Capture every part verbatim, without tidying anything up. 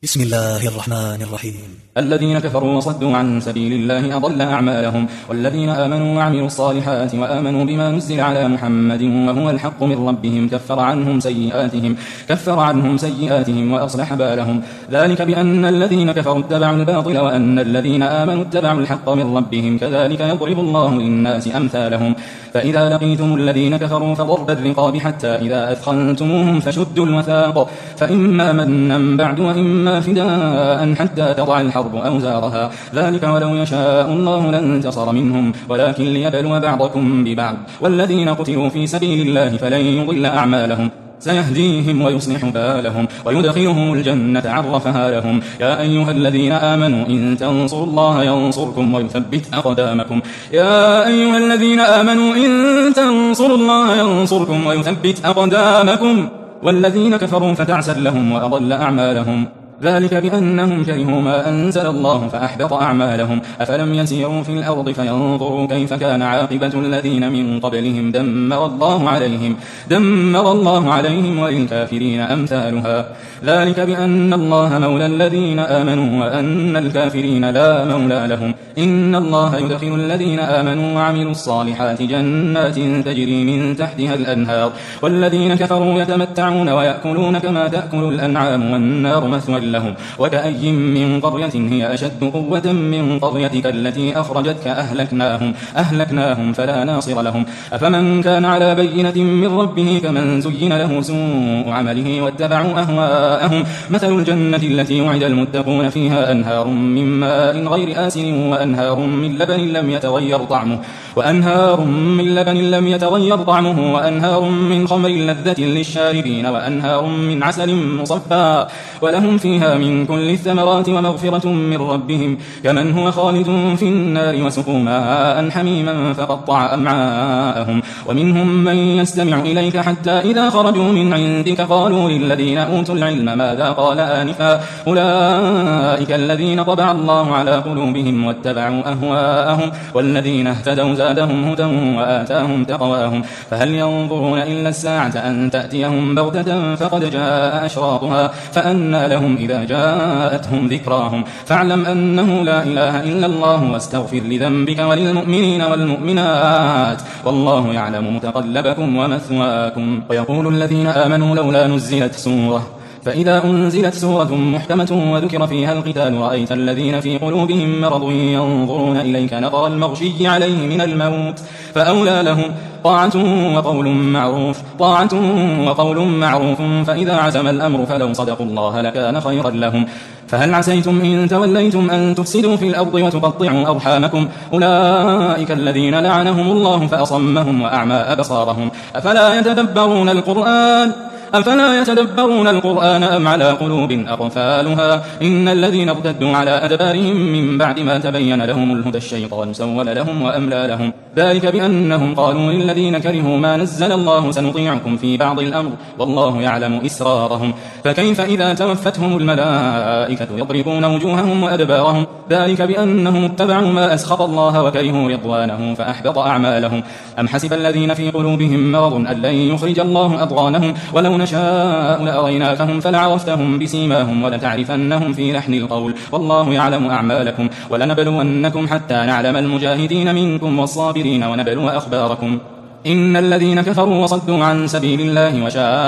بسم الله الرحمن الرحيم. الذين كفروا وصدوا عن سبيل الله أضل أعمالهم، والذين آمنوا وعملوا الصالحات وآمنوا بما نزل على محمد وهو الحق من ربهم كفر عنهم سيئاتهم كفر عنهم سيئاتهم وأصلح بالهم. ذلك بأن الذين كفروا اتبعوا الباطل وأن الذين آمنوا اتبعوا الحق من ربهم، كذلك يضرب الله للناس أمثالهم. فإذا لقيتم الذين كفروا فضرب الرقاب حتى إذا أثخنتموهم فشدوا الوثاق، فإما منا بعد وإما فداء حتى تضع الحرب أوزارها، ذلك ولو يشاء الله لانتصر منهم ولكن ليبلو بعضكم ببعض. والذين قتلوا في سبيل الله فلن يضل أعمالهم، سيهديهم ويصلح بالهم ويدخلهم الجنة عرفها لهم. يا أيها الذين آمنوا إن تنصروا الله ينصركم ويثبت أقدامكم يا أيها الذين آمنوا إن تنصروا الله ينصركم ويثبت أقدامكم. والذين كفروا فتعسا لهم وأضل أعمالهم، ذلك بأنهم كرهوا ما أنزل الله فأحبط أعمالهم. أفلم يسيروا في الأرض فينظروا كيف كان عاقبة الذين من قبلهم دمر الله عليهم دمر الله عليهم وللكافرين أمثالها. ذلك بأن الله مولى الذين آمنوا وأن الكافرين لا مولى لهم. إن الله يدخل الذين آمنوا وعملوا الصالحات جنات تجري من تحتها الأنهار، والذين كفروا يتمتعون ويأكلون كما تأكل الأنعام والنار مثوى لهم. وكأي من قرية هي أشد قوة من قريتك التي أخرجتك أهلكناهم أهلكناهم فلا ناصر لهم. أفمن كان على بينة من ربه كمن زين له سوء عمله واتبعوا أهواءهم. مثل الجنة التي وعد المتقون فيها أنهار من ماء غير آسن وأنهار من لبن لم يتغير طعمه وأنهار من لبن لم يتغير طعمه وأنهار من خمر لذة للشاربين وأنهار من عسل مصفى ولهم فيها من كل الثمرات ومغفرة من ربهم، كمن هو خالد في النار وسقوا ماء حميما فقطع أمعاءهم. ومنهم من يستمع إليك حتى إذا خرجوا من عندك قالوا للذين أوتوا العلم ماذا قال آنفا أولئك الذين طبع الله على قلوبهم واتبعوا أهواءهم، والذين اهتدوا زادهم هدى وآتاهم تقواهم. فهل ينظرون إلا الساعة أن تأتيهم بغتة فقد جاء أشراطها فأنى لهم إذا جاءتهم ذكراهم. فاعلم أنه لا إله إلا الله واستغفر لذنبك وللمؤمنين والمؤمنات والله يعلم متقلبكم ومثواكم. ويقول الذين آمنوا لولا نزلت سورة، فإذا أنزلت سورة محكمة وذكر فيها القتال رأيت الذين في قلوبهم مرض ينظرون إليك نظر المغشي عليه من الموت، فأولى لهم طاعة وقول معروف طاعة وقول معروف فإذا عزم الأمر فلو صدقوا الله لكان خيرا لهم. فهل عسيتم إن توليتم أن تفسدوا في الأرض وتقطعوا أرحامكم أولئك الذين لعنهم الله فأصمهم وأعمى أبصارهم. أفلا يتدبرون القرآن أفلا يتدبرون القرآن أم على قلوب أقفالها. إن الذين ارتدوا على أدبارهم من بعد ما تبين لهم الهدى الشيطان سول لهم وأملى لهم، ذلك بأنهم قالوا للذين كرهوا ما نزل الله سنطيعكم في بعض الأمر والله يعلم إسرارهم. فكيف إذا توفتهم الملائكة يضربون وجوههم وأدبارهم، ذلك بأنهم اتبعوا ما أسخط الله وكرهوا رضوانه فأحبط أعمالهم. أم حسب الذين في قلوبهم مرض أن لن يخرج الله أضغانهم ولو نشاء لأريناكهم فلعرفتهم بسيماهم ولتعرفنهم في لحن القول والله يعلم أعمالكم. ولنبلونكم حتى نعلم المجاهدين منكم والصابرين ونبلو أخباركم. إن الذين كفروا وصدوا عن سبيل الله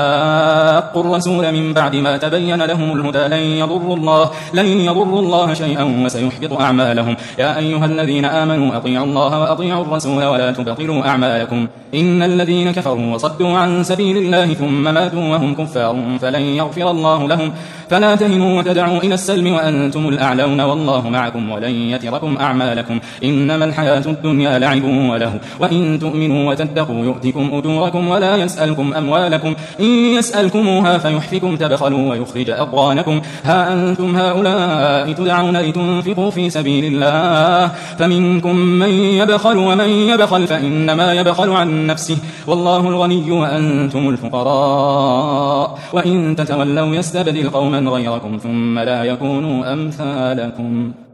وشاقوا الرسول من بعد ما تبين لهم الهدى لن يضروا الله لن يضروا الله شيئا وسيحبط أعمالهم. يا أيها الذين آمنوا أطيعوا الله وأطيعوا الرسول ولا تبطلوا أعمالكم. إن الذين كفروا وصدوا عن سبيل الله ثم ماتوا وهم كفار فلن يغفر الله لهم. فلا تهنوا وتدعوا إلى السلم وأنتم الأعلون والله معكم ولن يتركم أعمالكم. إنما الحياة الدنيا لعب وله وإن تؤمنوا وتتقوا يؤتكم أجوركم ولا يسألكم أموالكم إن يسألكموها فيحفكم تبخلوا ويخرج أضغانكم. ها أنتم هؤلاء تدعون لتنفقوا في سبيل الله فمنكم من يبخل ومن يبخل فإنما يبخل عن نفسه والله الغني وأنتم الفقراء وإن تتولوا يستبدل قوما غيركم ثم لا يكونوا أمثالكم.